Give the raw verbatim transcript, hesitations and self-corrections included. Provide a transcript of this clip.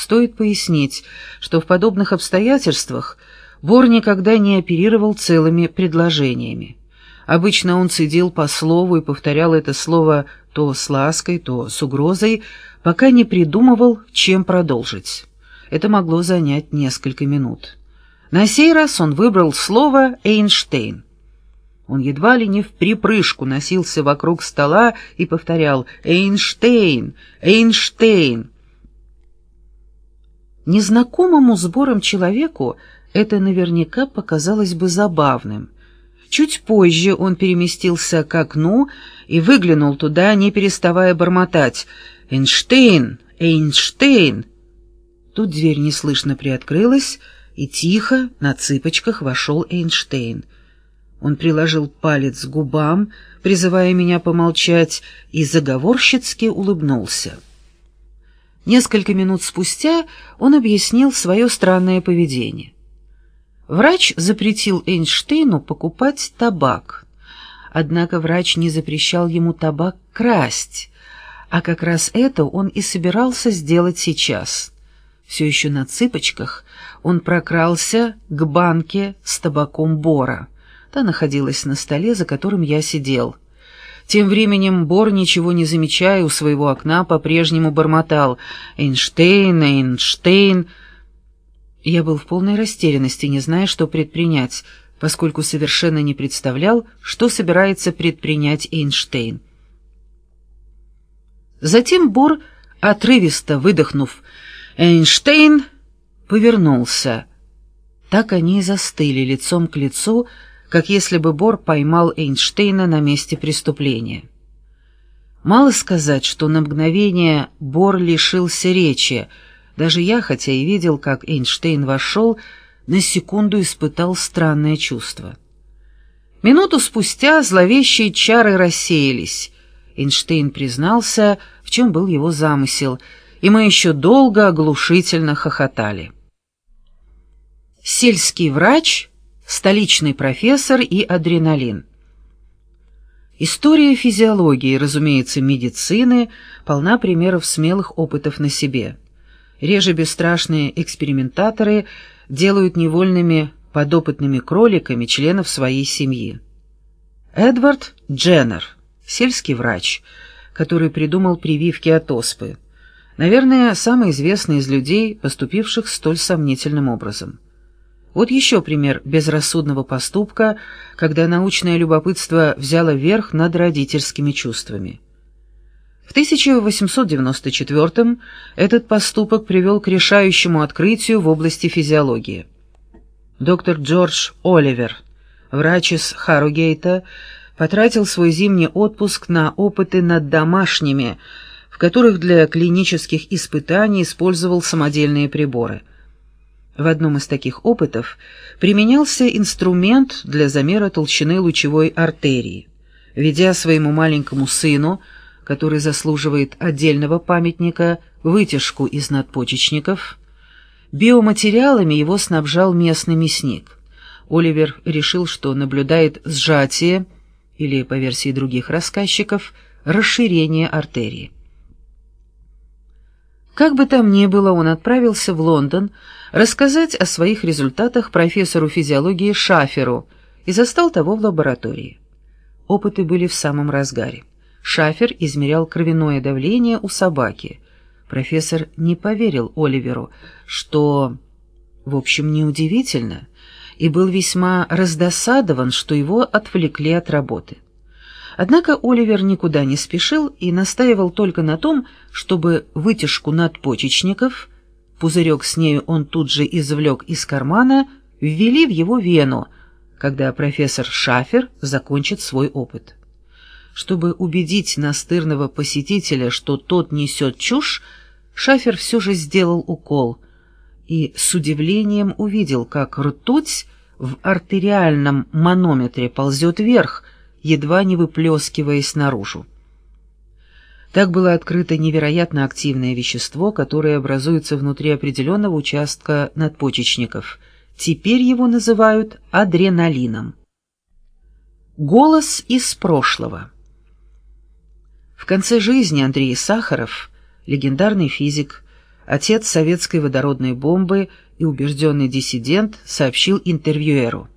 Стоит пояснить, что в подобных обстоятельствах Бор никогда не оперировал целыми предложениями. Обычно он цедил по слову и повторял это слово то с лаской, то с угрозой, пока не придумывал, чем продолжить. Это могло занять несколько минут. На сей раз он выбрал слово «Эйнштейн». Он едва ли не вприпрыжку носился вокруг стола и повторял «Эйнштейн! Эйнштейн!». Незнакомому с Бором человеку это наверняка показалось бы забавным. Чуть позже он переместился к окну и выглянул туда, не переставая бормотать «Эйнштейн! Эйнштейн!». Тут дверь неслышно приоткрылась, и тихо, на цыпочках, вошел Эйнштейн. Он приложил палец к губам, призывая меня помолчать, и заговорщицки улыбнулся. Несколько минут спустя он объяснил свое странное поведение. Врач запретил Эйнштейну покупать табак. Однако врач не запрещал ему табак красть, а как раз это он и собирался сделать сейчас. Все еще на цыпочках он прокрался к банке с табаком Бора. Та находилась на столе, за которым я сидел. Тем временем Бор, ничего не замечая, у своего окна по-прежнему бормотал «Эйнштейн, Эйнштейн». Я был в полной растерянности, не зная, что предпринять, поскольку совершенно не представлял, что собирается предпринять Эйнштейн. Затем Бор, отрывисто выдохнув «Эйнштейн», повернулся. Так они и застыли лицом к лицу, как если бы Бор поймал Эйнштейна на месте преступления. Мало сказать, что на мгновение Бор лишился речи. Даже я, хотя и видел, как Эйнштейн вошел, на секунду испытал странное чувство. Минуту спустя зловещие чары рассеялись. Эйнштейн признался, в чем был его замысел, и мы еще долго оглушительно хохотали. Сельский врач, столичный профессор и адреналин. История физиологии, разумеется, медицины, полна примеров смелых опытов на себе. Реже бесстрашные экспериментаторы делают невольными подопытными кроликами членов своей семьи. Эдвард Дженнер, сельский врач, который придумал прививки от оспы. Наверное, самый известный из людей, поступивших столь сомнительным образом. Вот еще пример безрассудного поступка, когда научное любопытство взяло верх над родительскими чувствами. В тысяча восемьсот девяносто четвёртом этот поступок привел к решающему открытию в области физиологии. Доктор Джордж Оливер, врач из Харрогейта, потратил свой зимний отпуск на опыты над домашними, в которых для клинических испытаний использовал самодельные приборы. В одном из таких опытов применялся инструмент для замера толщины лучевой артерии. Ведя своему маленькому сыну, который заслуживает отдельного памятника, вытяжку из надпочечников, биоматериалами его снабжал местный мясник. Оливер решил, что наблюдает сжатие, или, по версии других рассказчиков, расширение артерии. Как бы там ни было, он отправился в Лондон рассказать о своих результатах профессору физиологии Шаферу и застал того в лаборатории. Опыты были в самом разгаре. Шафер измерял кровяное давление у собаки. Профессор не поверил Оливеру, что, в общем, неудивительно, и был весьма раздосадован, что его отвлекли от работы. Однако Оливер никуда не спешил и настаивал только на том, чтобы вытяжку надпочечников, пузырек с нею он тут же извлек из кармана, ввели в его вену, когда профессор Шафер закончит свой опыт. Чтобы убедить настырного посетителя, что тот несет чушь, Шафер все же сделал укол и с удивлением увидел, как ртуть в артериальном манометре ползет вверх, едва не выплескиваясь наружу. Так было открыто невероятно активное вещество, которое образуется внутри определенного участка надпочечников. Теперь его называют адреналином. Голос из прошлого. В конце жизни Андрей Сахаров, легендарный физик, отец советской водородной бомбы и убежденный диссидент, сообщил интервьюеру.